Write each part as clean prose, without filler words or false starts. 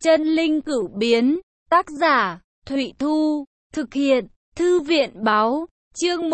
Chân linh cửu biến, tác giả, Thụy Thu, thực hiện, Thư viện báo, chương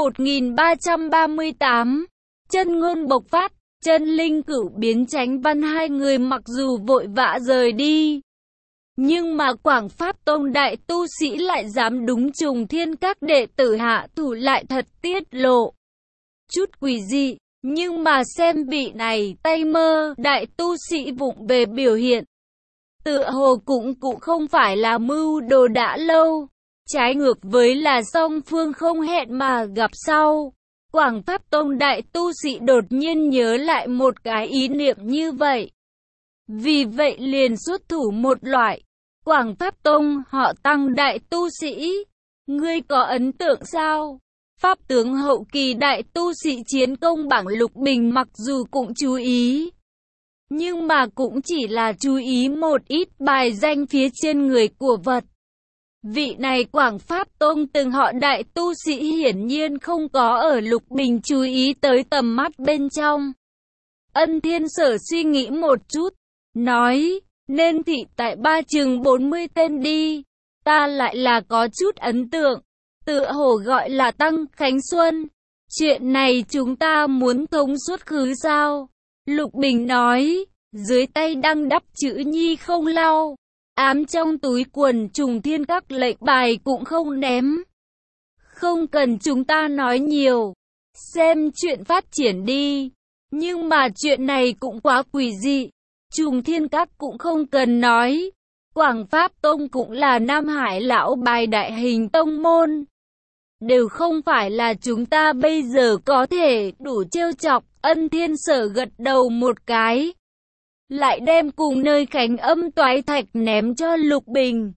1338, chân ngôn bộc phát, chân linh cửu biến Chánh Văn. Hai người mặc dù vội vã rời đi, nhưng mà Quảng Pháp Tông đại tu sĩ lại dám đúng trùng thiên các đệ tử hạ thủ, lại thật tiết lộ chút quỷ dị. Nhưng mà xem vị này tay mơ đại tu sĩ vụng về biểu hiện, tựa hồ cũng không phải là mưu đồ đã lâu, trái ngược với là song phương không hẹn mà gặp sau. Quảng Pháp Tông đại tu sĩ đột nhiên nhớ lại một cái ý niệm như vậy, vì vậy liền xuất thủ một loại. Quảng Pháp Tông họ Tăng đại tu sĩ, ngươi có ấn tượng sao? Pháp tướng hậu kỳ đại tu sĩ chiến công bảng Lục Bình mặc dù cũng chú ý, nhưng mà cũng chỉ là chú ý một ít bài danh phía trên người của vật. Vị này Quảng Pháp Tông từng họ đại tu sĩ hiển nhiên không có ở Lục Bình chú ý tới tầm mắt bên trong. Ân Thiên Sở suy nghĩ một chút, nói, nên thị tại ba chừng 40 tên đi, ta lại là có chút ấn tượng, tựa hồ gọi là Tăng Khánh Xuân. Chuyện này chúng ta muốn thông suốt khứ sao? Lục Bình nói, dưới tay đang đắp chữ nhi không lau, ám trong túi quần trùng thiên các lệnh bài cũng không ném. Không cần chúng ta nói nhiều, xem chuyện phát triển đi. Nhưng mà chuyện này cũng quá quỷ dị, trùng thiên các cũng không cần nói. Quảng Pháp Tông cũng là Nam Hải lão bài đại hình tông môn, đều không phải là chúng ta bây giờ có thể đủ trêu chọc. Ân Thiên Sở gật đầu một cái, lại đem cùng nơi khánh âm toái thạch ném cho Lục Bình,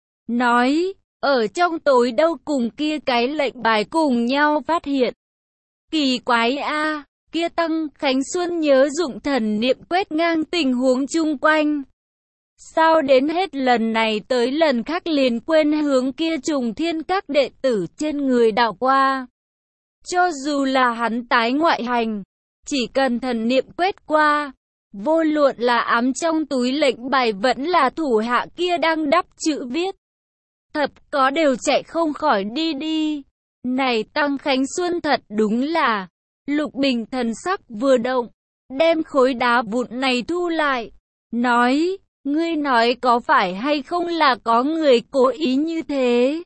nói, ở trong tối đâu cùng kia cái lệnh bài cùng nhau phát hiện. Kỳ quái a, kia Tăng Khánh Xuân nhớ dụng thần niệm quét ngang tình huống chung quanh, sao đến hết lần này tới lần khác liền quên hướng kia trùng thiên các đệ tử trên người đảo qua. Cho dù là hắn tái ngoại hành, chỉ cần thần niệm quét qua, vô luận là ám trong túi lệnh bài vẫn là thủ hạ kia đang đắp chữ viết, thập có đều chạy không khỏi đi. Này Tăng Khánh Xuân thật đúng là. Lục Bình thần sắc vừa động, đem khối đá vụn này thu lại, nói, ngươi nói có phải hay không là có người cố ý như thế?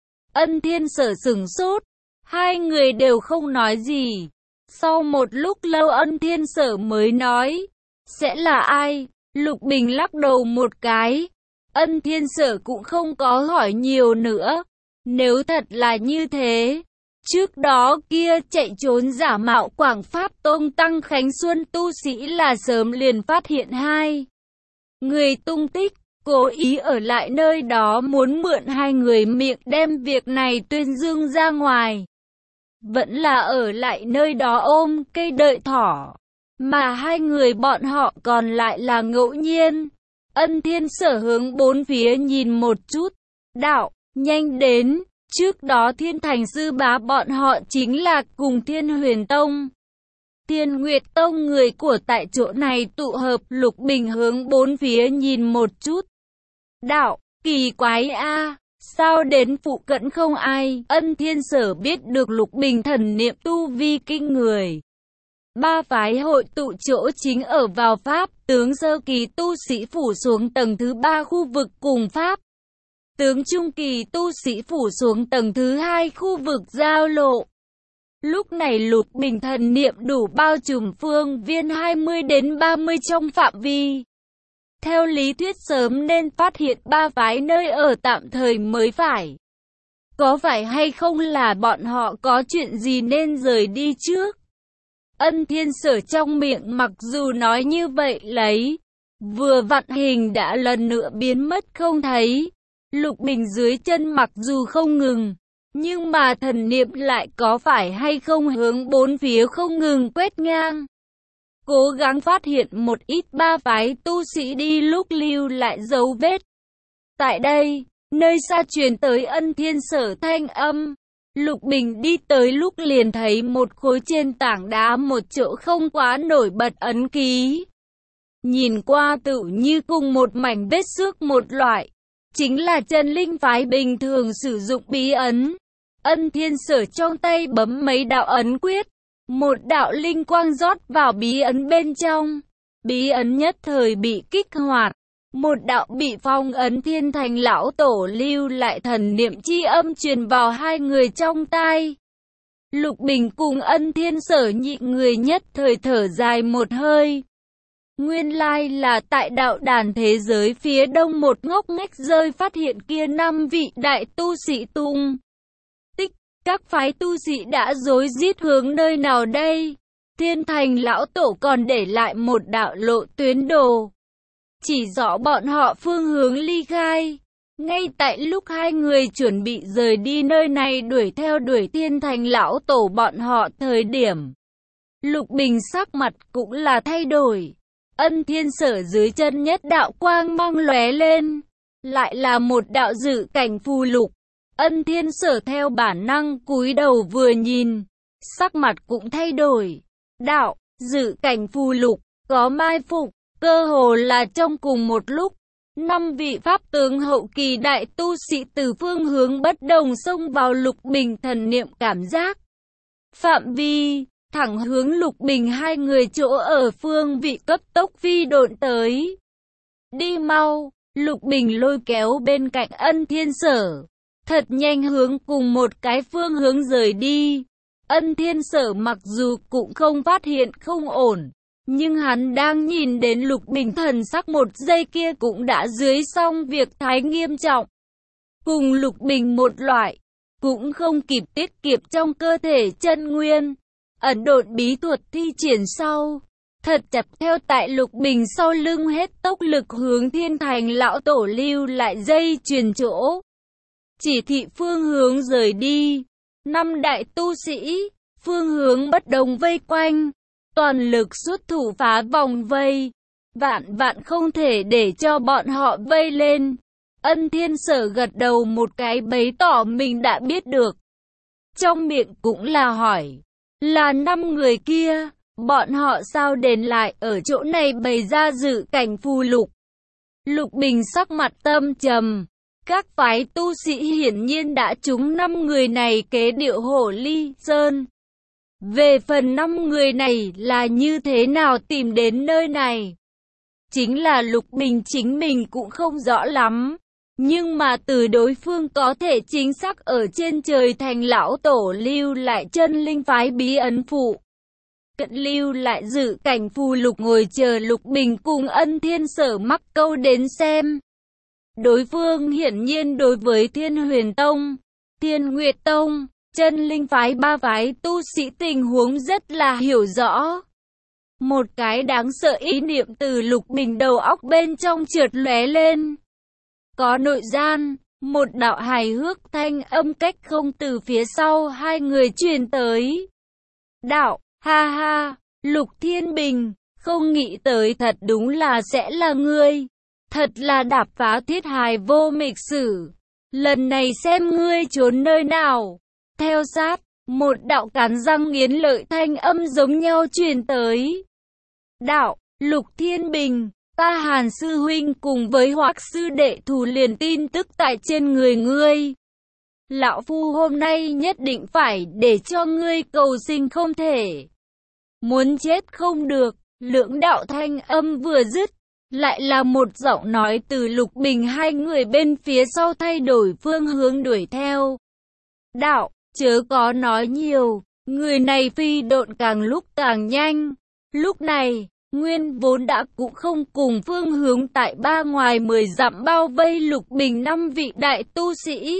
Ân Thiên Sở sửng sốt, hai người đều không nói gì. Sau một lúc lâu Ân Thiên Sở mới nói, sẽ là ai? Lục Bình lắc đầu một cái, Ân Thiên Sở cũng không có hỏi nhiều nữa. Nếu thật là như thế, trước đó kia chạy trốn giả mạo Quảng Pháp Tông Tăng Khánh Xuân tu sĩ là sớm liền phát hiện hai người tung tích, cố ý ở lại nơi đó muốn mượn hai người miệng đem việc này tuyên dương ra ngoài. Vẫn là ở lại nơi đó ôm cây đợi thỏ, mà hai người bọn họ còn lại là ngẫu nhiên. Ân Thiên Sở hướng bốn phía nhìn một chút, đạo, nhanh đến. Trước đó Thiên Thành Sư Bá bọn họ chính là cùng Thiên Huyền Tông, Thiên Nguyệt Tông người của tại chỗ này tụ hợp. Lục Bình hướng bốn phía nhìn một chút, đạo, kỳ quái a, sao đến phụ cận không ai? Ân Thiên Sở biết được Lục Bình thần niệm tu vi kinh người. Ba phái hội tụ chỗ chính ở vào Pháp tướng sơ kỳ tu sĩ phủ xuống tầng thứ 3 khu vực cùng Pháp tướng trung kỳ tu sĩ phủ xuống tầng thứ 2 khu vực giao lộ. Lúc này Lục Bình thần niệm đủ bao trùm phương viên 20 đến 30 trong phạm vi. Theo lý thuyết sớm nên phát hiện ba phái nơi ở tạm thời mới phải. Có phải hay không là bọn họ có chuyện gì nên rời đi trước? Ân Thiên Sở trong miệng mặc dù nói như vậy lấy, vừa vặn hình đã lần nữa biến mất không thấy. Lục Bình dưới chân mặc dù không ngừng, nhưng mà thần niệm lại có phải hay không hướng bốn phía không ngừng quét ngang, cố gắng phát hiện một ít ba phái tu sĩ đi lúc lưu lại dấu vết. Tại đây, nơi xa truyền tới Ân Thiên Sở thanh âm, Lục Bình đi tới lúc liền thấy một khối trên tảng đá một chỗ không quá nổi bật ấn ký. nhìn qua tự như cùng một mảnh vết xước một loại. Chính là chân linh phái bình thường sử dụng bí ấn. Ân Thiên Sở trong tay bấm mấy đạo ấn quyết. Một đạo linh quang rót vào bí ấn bên trong. Bí ấn nhất thời bị kích hoạt. Một đạo bị phong ấn Thiên Thành lão tổ lưu lại thần niệm chi âm truyền vào hai người trong tai. Lục Bình cùng Ân Thiên Sở nhị người nhất thời thở dài một hơi. Nguyên lai là tại đạo đàn thế giới phía đông một ngóc ngách rơi phát hiện kia 5 vị đại tu sĩ tung tích. Các phái tu sĩ đã rối rít hướng nơi nào đây? Thiên Thành lão tổ còn để lại một đạo lộ tuyến đồ, chỉ rõ bọn họ phương hướng ly khai. Ngay tại lúc hai người chuẩn bị rời đi nơi này đuổi theo Thiên Thành lão tổ bọn họ thời điểm, Lục Bình sắc mặt cũng là thay đổi. Ân Thiên Sở dưới chân nhất đạo quang mang lóe lên, lại là một đạo dự cảnh phù lục. Ân Thiên Sở theo bản năng cúi đầu vừa nhìn, sắc mặt cũng thay đổi. Đạo, dự cảnh phù lục, có mai phục, cơ hồ là trong cùng một lúc. 5 vị pháp tướng hậu kỳ đại tu sĩ từ phương hướng bất đồng xông vào Lục Bình thần niệm cảm giác phạm vi, thẳng hướng Lục Bình hai người chỗ ở phương vị cấp tốc phi độn tới. Đi mau, Lục Bình lôi kéo bên cạnh Ân Thiên Sở, thật nhanh hướng cùng một cái phương hướng rời đi. Ân Thiên Sở mặc dù cũng không phát hiện không ổn, nhưng hắn đang nhìn đến Lục Bình thần sắc một giây kia cũng đã dưới xong việc thái nghiêm trọng. Cùng Lục Bình một loại, cũng không kịp tiết kiệm trong cơ thể chân nguyên. Ẩn độn bí thuật thi triển sau, thật chặt theo tại Lục Bình sau lưng hết tốc lực hướng Thiên Thành lão tổ lưu lại dây truyền chỗ. Chỉ thị phương hướng rời đi. 5 đại tu sĩ, phương hướng bất đồng vây quanh, toàn lực xuất thủ phá vòng vây. Vạn không thể để cho bọn họ vây lên. Ân Thiên Sở gật đầu một cái bấy tỏ mình đã biết được. Trong miệng cũng là hỏi, là 5 người kia, bọn họ sao đến lại ở chỗ này bày ra dự cảnh phù lục. Lục Bình sắc mặt tâm trầm. Các phái tu sĩ hiển nhiên đã trúng 5 người này kế điệu hổ ly sơn. Về phần 5 người này là như thế nào tìm đến nơi này, chính là Lục Bình chính mình cũng không rõ lắm. Nhưng mà từ đối phương có thể chính xác ở trên trời Thành lão tổ lưu lại chân linh phái bí ấn phụ. Cận lưu lại dự cảnh phù lục ngồi chờ Lục Bình cùng Ân Thiên Sở mắc câu đến xem. Đối phương hiển nhiên đối với Thiên Huyền Tông, Thiên Nguyệt Tông, chân linh phái 3 phái tu sĩ tình huống rất là hiểu rõ. Một cái đáng sợ ý niệm từ Lục Bình đầu óc bên trong trượt lóe lên. Có nội gian, một đạo hài hước thanh âm cách không từ phía sau hai người truyền tới. Đạo, ha ha, Lục Thiên Bình, không nghĩ tới thật đúng là sẽ là ngươi. Thật là đạp phá thiết hài vô mịch sử. Lần này xem ngươi trốn nơi nào. Theo sát, một đạo cắn răng nghiến lợi thanh âm giống nhau truyền tới. Đạo, Lục Thiên Bình, ta Hàn sư huynh cùng với Hoắc sư đệ thủ liền tin tức tại trên người ngươi. Lão phu hôm nay nhất định phải để cho ngươi cầu sinh không thể. Muốn chết không được. Lưỡng đạo thanh âm vừa dứt, lại là một giọng nói từ Lục Bình hai người bên phía sau thay đổi phương hướng đuổi theo. Đạo, chớ có nói nhiều, người này phi độn càng lúc càng nhanh. Lúc này, nguyên vốn đã cũng không cùng phương hướng tại ba ngoài 10 dặm bao vây Lục Bình 5 vị đại tu sĩ.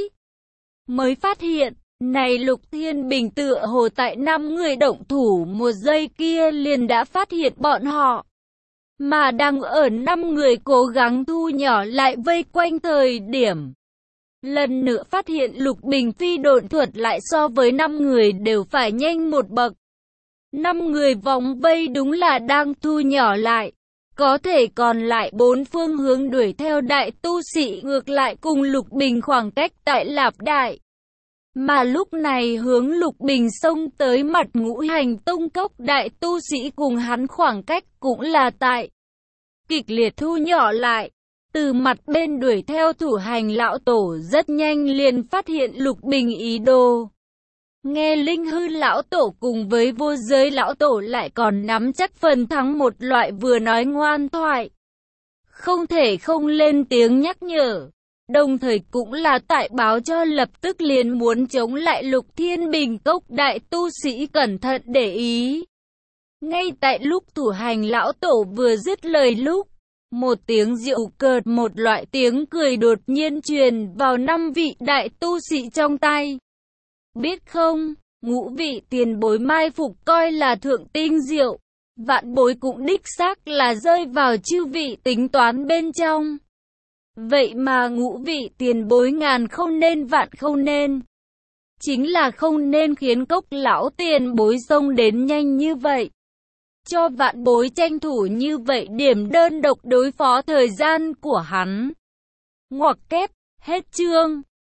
Mới phát hiện, này Lục Thiên Bình tựa hồ tại 5 người động thủ một giây kia liền đã phát hiện bọn họ. Mà đang ở 5 người cố gắng thu nhỏ lại vây quanh thời điểm. Lần nữa phát hiện Lục Bình phi độn thuật lại so với 5 người đều phải nhanh một bậc. 5 người vòng vây đúng là đang thu nhỏ lại. Có thể còn lại 4 phương hướng đuổi theo đại tu sĩ ngược lại cùng Lục Bình khoảng cách tại Lạp Đại. Mà lúc này hướng Lục Bình xông tới mặt Ngũ Hành Tông cốc đại tu sĩ cùng hắn khoảng cách cũng là tại kịch liệt thu nhỏ lại. Từ mặt bên đuổi theo thủ hành lão tổ rất nhanh liền phát hiện Lục Bình ý đồ. Nghe Linh Hư lão tổ cùng với Vô Giới lão tổ lại còn nắm chắc phần thắng một loại vừa nói ngoan thoại. Không thể không lên tiếng nhắc nhở. Đồng thời cũng là tại báo cho lập tức liền muốn chống lại Lục Thiên Bình Cốc đại tu sĩ cẩn thận để ý. Ngay tại lúc thủ hành lão tổ vừa dứt lời lúc, một tiếng giễu cợt, một loại tiếng cười đột nhiên truyền vào 5 vị đại tu sĩ trong tay. Biết không, ngũ vị tiền bối mai phục coi là thượng tinh diệu, vạn bối cũng đích xác là rơi vào chư vị tính toán bên trong. Vậy mà ngũ vị tiền bối ngàn không nên vạn không nên. Chính là không nên khiến Cốc lão tiền bối xông đến nhanh như vậy. Cho vạn bối tranh thủ như vậy điểm đơn độc đối phó thời gian của hắn. Ngoặc kép, hết chương.